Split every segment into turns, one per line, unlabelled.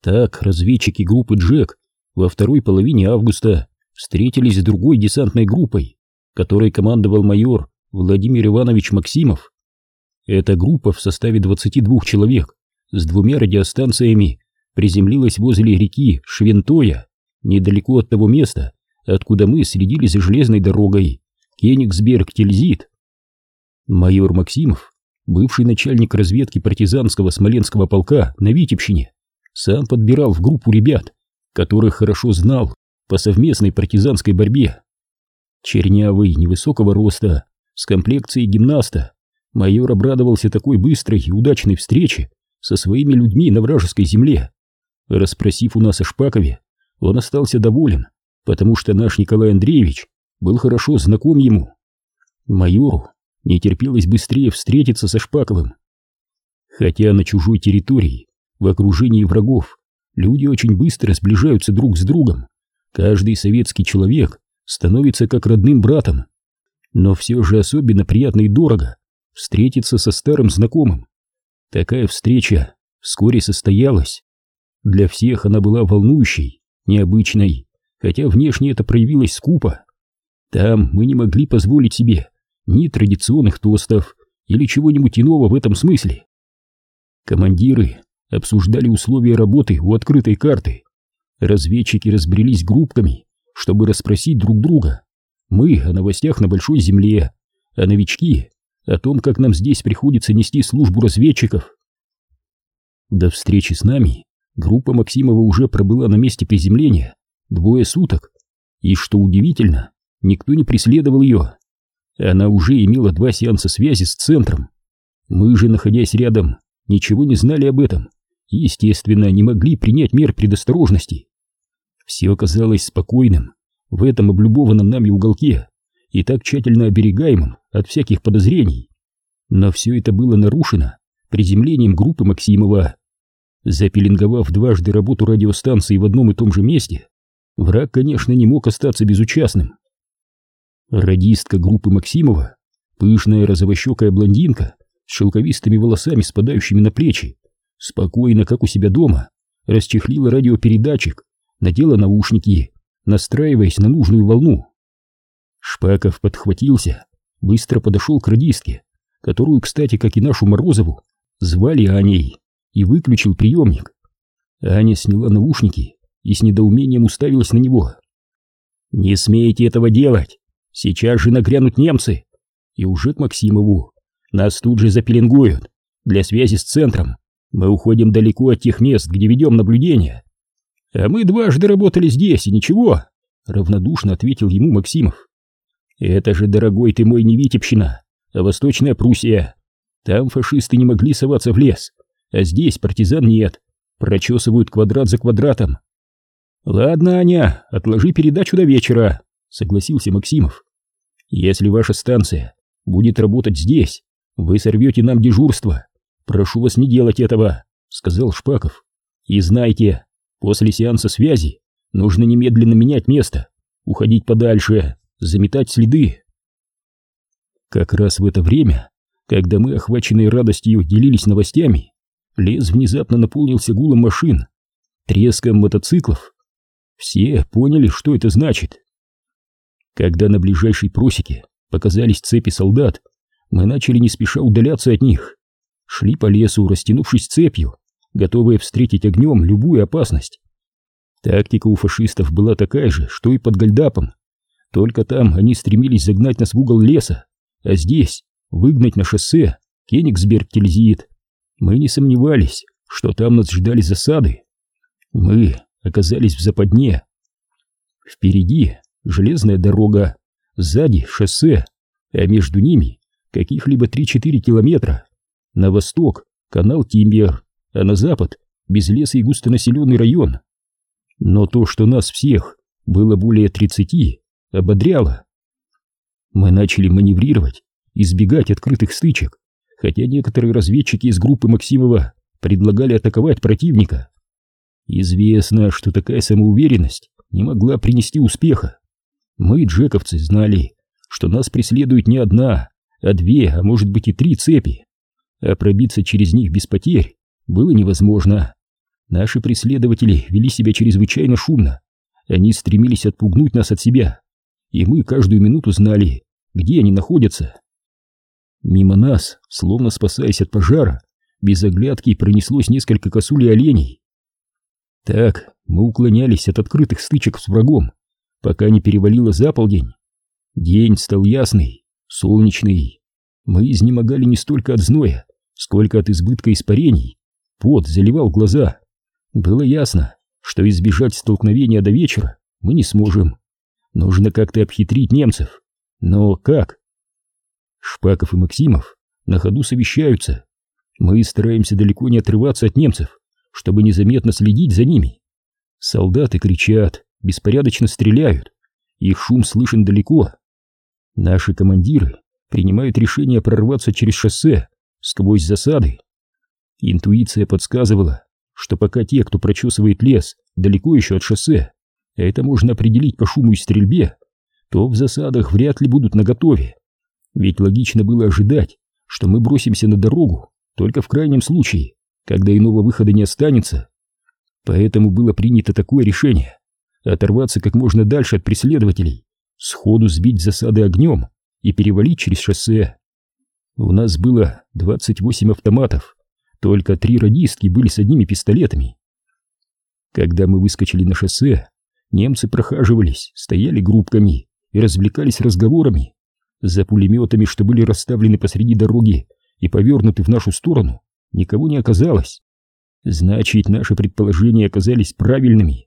Так разведчики группы Джек во второй половине августа встретились с другой десантной группой, которой командовал майор Владимир Иванович Максимов. Эта группа в составе 22 человек с 2 радиостанциями приземлилась возле реки Швентоя, недалеко от того места, откуда мы следили за железной дорогой Кенигсберг-Тильзит. Майор Максимов, бывший начальник разведки партизанского Смоленского полка на Витебщине, сам подбирал в группу ребят, которых хорошо знал по совместной партизанской борьбе. Чернявый, невысокого роста, с комплекцией гимнаста, майор обрадовался такой быстрой и удачной встрече со своими людьми на вражеской земле. Расспросив у нас о Шпакове, он остался доволен, потому что наш Николай Андреевич был хорошо знаком ему. Майору не терпелось быстрее встретиться со Шпаковым. Хотя на чужой территории, в окружении врагов, люди очень быстро сближаются друг с другом, каждый советский человек становится как родным братом. Но все же особенно приятно и дорого встретиться со старым знакомым. Такая встреча вскоре состоялась. Для всех она была волнующей, необычной, хотя внешне это проявилось скупо. Там мы не могли позволить себе ни традиционных тостов или чего-нибудь иного в этом смысле. Командиры обсуждали условия работы у открытой карты. Разведчики разбрелись группками, чтобы расспросить друг друга. Мы о новостях на Большой Земле, а новички о том, как нам здесь приходится нести службу разведчиков. До встречи с нами группа Максимова уже пробыла на месте приземления 2 суток, и, что удивительно, никто не преследовал ее. Она уже имела 2 сеанса связи с центром. Мы же, находясь рядом, ничего не знали об этом и, естественно, не могли принять мер предосторожности. Все оказалось спокойным в этом облюбованном нами уголке и так тщательно оберегаемым от всяких подозрений. Но все это было нарушено приземлением группы Максимова. Запеленговав дважды работу радиостанции в одном и том же месте, враг, конечно, не мог остаться безучастным. Радистка группы Максимова, пышная розовощекая блондинка с шелковистыми волосами, спадающими на плечи, спокойно, как у себя дома, расчехлила радиопередатчик, надела наушники, настраиваясь на нужную волну. Шпаков подхватился, быстро подошел к радистке, которую, кстати, как и нашу Морозову, звали Аней, и выключил приемник. Аня сняла наушники и с недоумением уставилась на него. «Не смейте этого делать! Сейчас же нагрянут немцы!» И уже к Максимову: «Нас тут же запеленгуют для связи с центром. Мы уходим далеко от тех мест, где ведем наблюдение». «А мы дважды работали здесь, и ничего», — равнодушно ответил ему Максимов. «Это же, дорогой ты мой, не Витебщина, а Восточная Пруссия. Там фашисты не могли соваться в лес, а здесь партизан нет, прочесывают квадрат за квадратом». «Ладно, Аня, отложи передачу до вечера», — согласился Максимов. «Если ваша станция будет работать здесь, вы сорвете нам дежурство. Прошу вас не делать этого», — сказал Шпаков. «И знайте, после сеанса связи нужно немедленно менять место, уходить подальше, заметать следы». Как раз в это время, когда мы, охваченные радостью, делились новостями, лес внезапно наполнился гулом машин, треском мотоциклов. Все поняли, что это значит. Когда на ближайшей просеке показались цепи солдат, мы начали не спеша удаляться от них. Шли по лесу, растянувшись цепью, готовые встретить огнем любую опасность. Тактика у фашистов была такая же, что и под Гальдапом. Только там они стремились загнать нас в угол леса, а здесь выгнать на шоссе Кенигсберг-Тильзит. Мы не сомневались, что там нас ждали засады. Мы оказались в западне. Впереди железная дорога, сзади шоссе, а между ними каких-либо 3-4 километра. На восток канал Тимбер, а на запад безлесый и густонаселенный район. Но то, что нас всех было более 30, ободряло. Мы начали маневрировать, избегать открытых стычек, хотя некоторые разведчики из группы Максимова предлагали атаковать противника. Известно, что такая самоуверенность не могла принести успеха. Мы, джековцы, знали, что нас преследует не одна, а 2, а может быть и 3 цепи, а пробиться через них без потерь было невозможно. Наши преследователи вели себя чрезвычайно шумно. Они стремились отпугнуть нас от себя, и мы каждую минуту знали, где они находятся. Мимо нас, словно спасаясь от пожара, без оглядки пронеслось несколько косуль и оленей. Так мы уклонялись от открытых стычек с врагом, пока не перевалило за полдень. День стал ясный, солнечный. Мы изнемогали не столько от зноя, сколько от избытка испарений. Пот заливал глаза. Было ясно, что избежать столкновения до вечера мы не сможем. Нужно как-то обхитрить немцев. Но как? Шпаков и Максимов на ходу совещаются. Мы стараемся далеко не отрываться от немцев, чтобы незаметно следить за ними. Солдаты кричат, беспорядочно стреляют. Их шум слышен далеко. Наши командиры принимают решение прорваться через шоссе, сквозь засады. Интуиция подсказывала, что пока те, кто прочесывает лес, далеко еще от шоссе, а это можно определить по шуму и стрельбе, то в засадах вряд ли будут наготове. Ведь логично было ожидать, что мы бросимся на дорогу только в крайнем случае, когда иного выхода не останется. Поэтому было принято такое решение — оторваться как можно дальше от преследователей, сходу сбить засады огнем и перевалить через шоссе. У нас было 28 автоматов, только 3 радистки были с одними пистолетами. Когда мы выскочили на шоссе, немцы прохаживались, стояли группками и развлекались разговорами. За пулеметами, что были расставлены посреди дороги и повернуты в нашу сторону, никого не оказалось. Значит, наши предположения оказались правильными.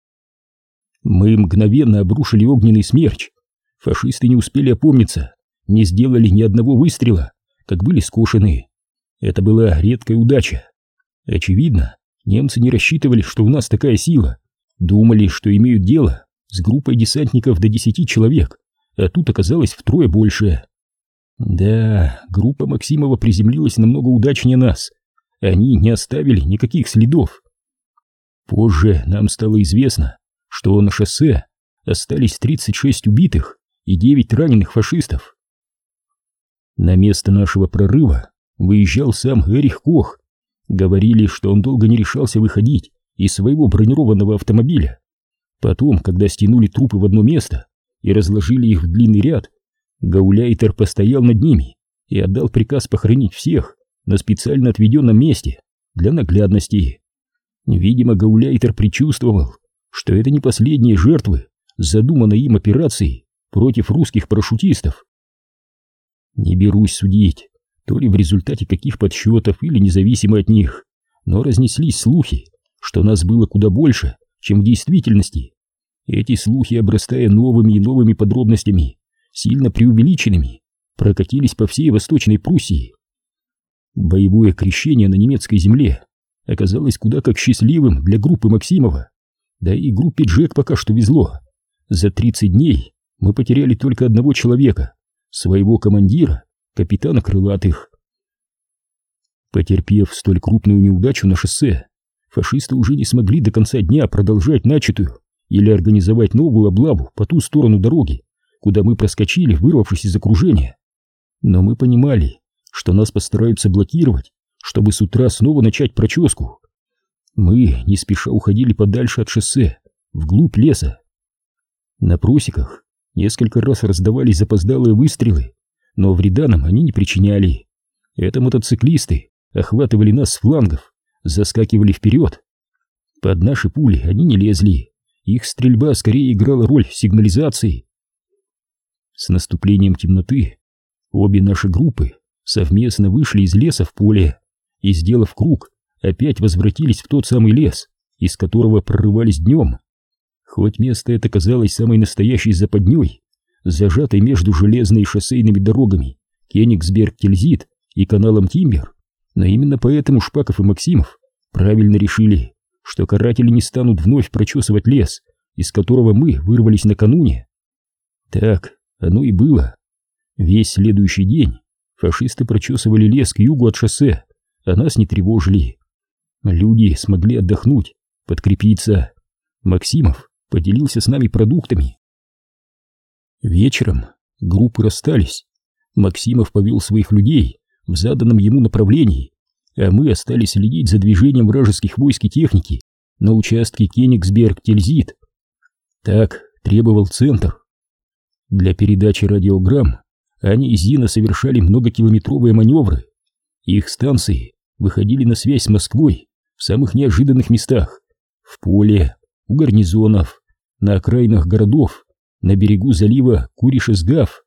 Мы мгновенно обрушили огненный смерч. Фашисты не успели опомниться, не сделали ни одного выстрела, как были скошены. Это была редкая удача. Очевидно, немцы не рассчитывали, что у нас такая сила. Думали, что имеют дело с группой десантников до 10 человек, а тут оказалось втрое больше. Да, группа Максимова приземлилась намного удачнее нас. Они не оставили никаких следов. Позже нам стало известно, что на шоссе остались 36 убитых и 9 раненых фашистов. На место нашего прорыва выезжал сам Эрих Кох. Говорили, что он долго не решался выходить из своего бронированного автомобиля. Потом, когда стянули трупы в одно место и разложили их в длинный ряд, гауляйтер постоял над ними и отдал приказ похоронить всех на специально отведенном месте для наглядности. Видимо, гауляйтер предчувствовал, что это не последние жертвы задуманной им операции против русских парашютистов. Не берусь судить, то ли в результате каких подсчетов или независимо от них, но разнеслись слухи, что нас было куда больше, чем в действительности. Эти слухи, обрастая новыми и новыми подробностями, сильно преувеличенными, прокатились по всей Восточной Пруссии. Боевое крещение на немецкой земле оказалось куда как счастливым для группы Максимова, да и группе Джек пока что везло. За 30 дней мы потеряли только одного человека, своего командира, капитана Крылатых. Потерпев столь крупную неудачу на шоссе, фашисты уже не смогли до конца дня продолжать начатую или организовать новую облаву по ту сторону дороги, куда мы проскочили, вырвавшись из окружения. Но мы понимали, что нас постараются блокировать, чтобы с утра снова начать проческу. Мы не спеша уходили подальше от шоссе, вглубь леса. На просеках несколько раз раздавались запоздалые выстрелы, но вреда нам они не причиняли. Это мотоциклисты охватывали нас с флангов, заскакивали вперед. Под наши пули они не лезли, их стрельба скорее играла роль сигнализации. С наступлением темноты обе наши группы совместно вышли из леса в поле и, сделав круг, опять возвратились в тот самый лес, из которого прорывались днем. Хоть место это казалось самой настоящей западней, зажатой между железной и шоссейными дорогами Кенигсберг-Тильзит и каналом Тимбер, но именно поэтому Шпаков и Максимов правильно решили, что каратели не станут вновь прочесывать лес, из которого мы вырвались накануне. Так оно и было. Весь следующий день фашисты прочесывали лес к югу от шоссе, а нас не тревожили. Люди смогли отдохнуть, подкрепиться. Максимов поделился с нами продуктами. Вечером группы расстались. Максимов повел своих людей в заданном ему направлении, а мы остались следить за движением вражеских войск и техники на участке Кенигсберг-Тильзит. Так требовал центр. Для передачи радиограмм они и Зина совершали многокилометровые маневры. Их станции выходили на связь с Москвой в самых неожиданных местах: в поле, у гарнизонов, на окраинах городов, на берегу залива Куришесгав.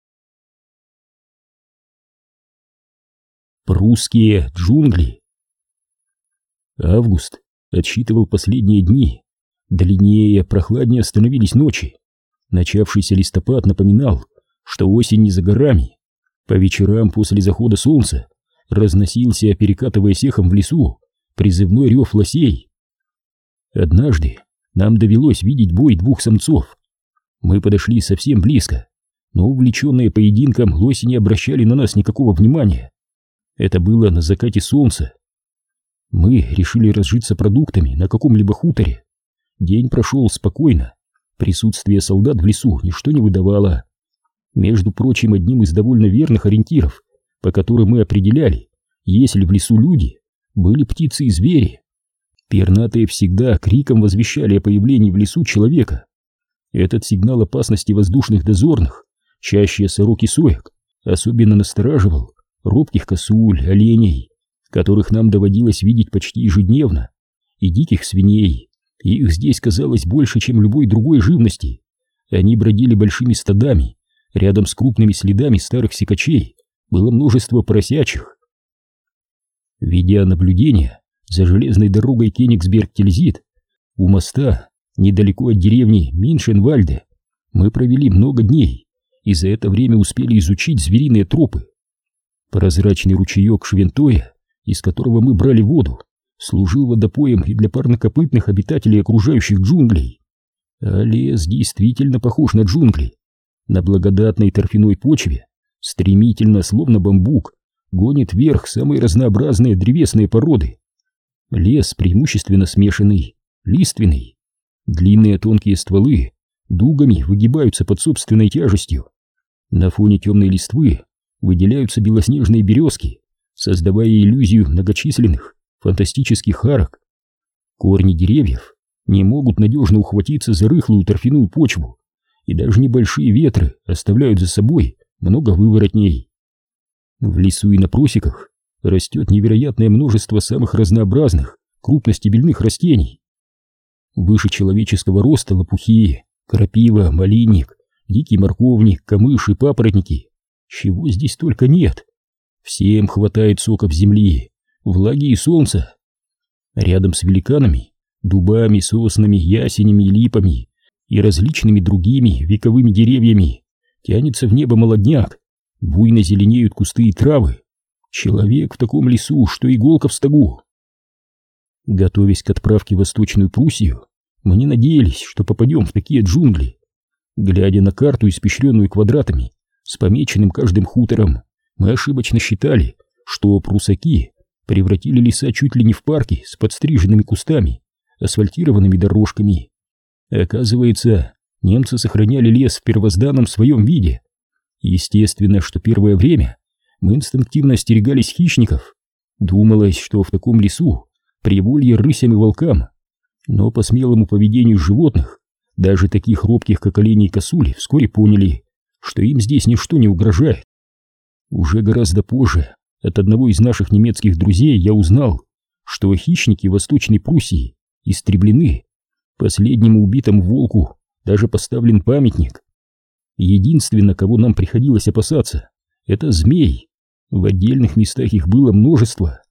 Прусские джунгли. Август отсчитывал последние дни. Длиннее, прохладнее становились ночи. Начавшийся листопад напоминал, что осень не за горами. По вечерам после захода солнца разносился, перекатываясь эхом в лесу, призывной рев лосей. Однажды нам довелось видеть бой двух самцов. Мы подошли совсем близко, но увлеченные поединком лоси не обращали на нас никакого внимания. Это было на закате солнца. Мы решили разжиться продуктами на каком-либо хуторе. День прошел спокойно. Присутствие солдат в лесу ничто не выдавало. Между прочим, одним из довольно верных ориентиров, по которым мы определяли, есть ли в лесу люди, были птицы и звери. Пернатые всегда криком возвещали о появлении в лесу человека. Этот сигнал опасности воздушных дозорных, чаще сорок и соек, особенно настораживал робких косуль, оленей, которых нам доводилось видеть почти ежедневно, и диких свиней. Их здесь казалось больше, чем любой другой живности. Они бродили большими стадами, рядом с крупными следами старых сикачей было множество поросячих. Ведя наблюдение за железной дорогой Кенигсберг-Тильзит, у моста, недалеко от деревни Миншенвальде, мы провели много дней и за это время успели изучить звериные тропы. Прозрачный ручеек Швентоя, из которого мы брали воду, служил водопоем и для парнокопытных обитателей окружающих джунглей. А лес действительно похож на джунгли. На благодатной торфяной почве стремительно, словно бамбук, гонит вверх самые разнообразные древесные породы. Лес преимущественно смешанный, лиственный. Длинные тонкие стволы дугами выгибаются под собственной тяжестью. На фоне темной листвы выделяются белоснежные березки, создавая иллюзию многочисленных фантастических арок. Корни деревьев не могут надежно ухватиться за рыхлую торфяную почву, и даже небольшие ветры оставляют за собой много выворотней. В лесу и на просеках растет невероятное множество самых разнообразных крупностебельных растений. Выше человеческого роста лопухи, крапива, малинник, дикий морковник, камыш и папоротники. Чего здесь только нет. Всем хватает соков земли, влаги и солнца. Рядом с великанами, дубами, соснами, ясенями и липами и различными другими вековыми деревьями тянется в небо молодняк, буйно зеленеют кусты и травы. Человек в таком лесу, что иголка в стогу. Готовясь к отправке в Восточную Пруссию, мы не надеялись, что попадем в такие джунгли. Глядя на карту, испещренную квадратами, с помеченным каждым хутором, мы ошибочно считали, что прусаки превратили леса чуть ли не в парки с подстриженными кустами, асфальтированными дорожками. Оказывается, немцы сохраняли лес в первозданном своем виде. Естественно, что первое время мы инстинктивно остерегались хищников. Думалось, что в таком лесу приволье рысям и волкам, но по смелому поведению животных, даже таких робких, как олени и косули, вскоре поняли, что им здесь ничто не угрожает. Уже гораздо позже от одного из наших немецких друзей я узнал, что хищники Восточной Пруссии истреблены. Последнему убитому волку даже поставлен памятник. Единственное, кого нам приходилось опасаться, это змей. В отдельных местах их было множество.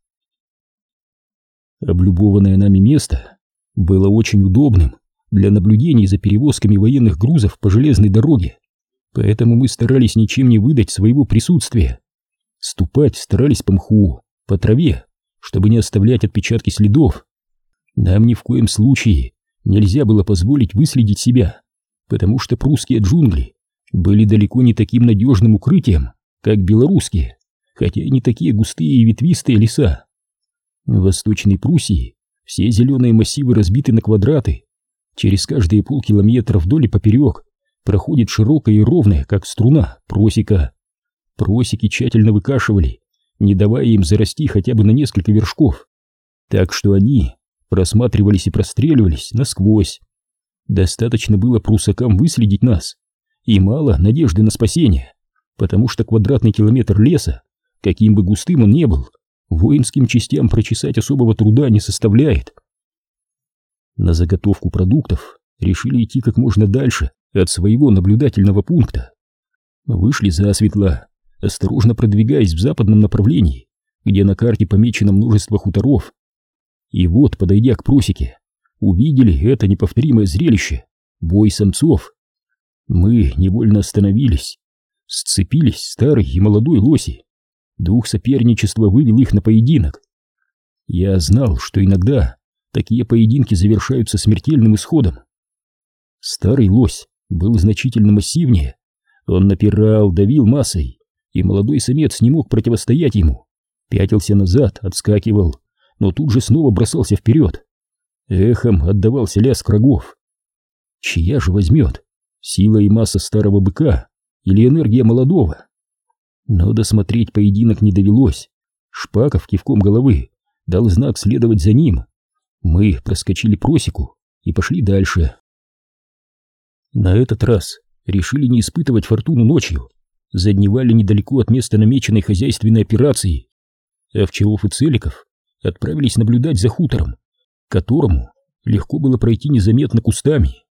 Облюбованное нами место было очень удобным для наблюдений за перевозками военных грузов по железной дороге, поэтому мы старались ничем не выдать своего присутствия. Ступать старались по мху, по траве, чтобы не оставлять отпечатки следов. Нам ни в коем случае нельзя было позволить выследить себя, потому что прусские джунгли были далеко не таким надежным укрытием, как белорусские, хотя и не такие густые и ветвистые леса. В Восточной Пруссии все зеленые массивы разбиты на квадраты. Через каждые полкилометра вдоль и поперек проходит широкая и ровная, как струна, просека. Просеки тщательно выкашивали, не давая им зарасти хотя бы на несколько вершков, так что они просматривались и простреливались насквозь. Достаточно было прусакам выследить нас, и мало надежды на спасение, потому что квадратный километр леса, каким бы густым он ни был, воинским частям прочесать особого труда не составляет. На заготовку продуктов решили идти как можно дальше от своего наблюдательного пункта. Вышли засветло, осторожно продвигаясь в западном направлении, где на карте помечено множество хуторов. И вот, подойдя к просеке, увидели это неповторимое зрелище — бой самцов. Мы невольно остановились. Сцепились старый и молодой лоси. Дух соперничества вывел их на поединок. Я знал, что иногда такие поединки завершаются смертельным исходом. Старый лось был значительно массивнее. Он напирал, давил массой, и молодой самец не мог противостоять ему. Пятился назад, отскакивал, но тут же снова бросался вперед. Эхом отдавался лязг рогов. Чья же возьмет? Сила и масса старого быка или энергия молодого? Но досмотреть поединок не довелось. Шпаков кивком головы дал знак следовать за ним. Мы проскочили просеку и пошли дальше. На этот раз решили не испытывать фортуну ночью. Задневали недалеко от места намеченной хозяйственной операции. Овчаров и Целиков отправились наблюдать за хутором, к которому легко было пройти незаметно кустами.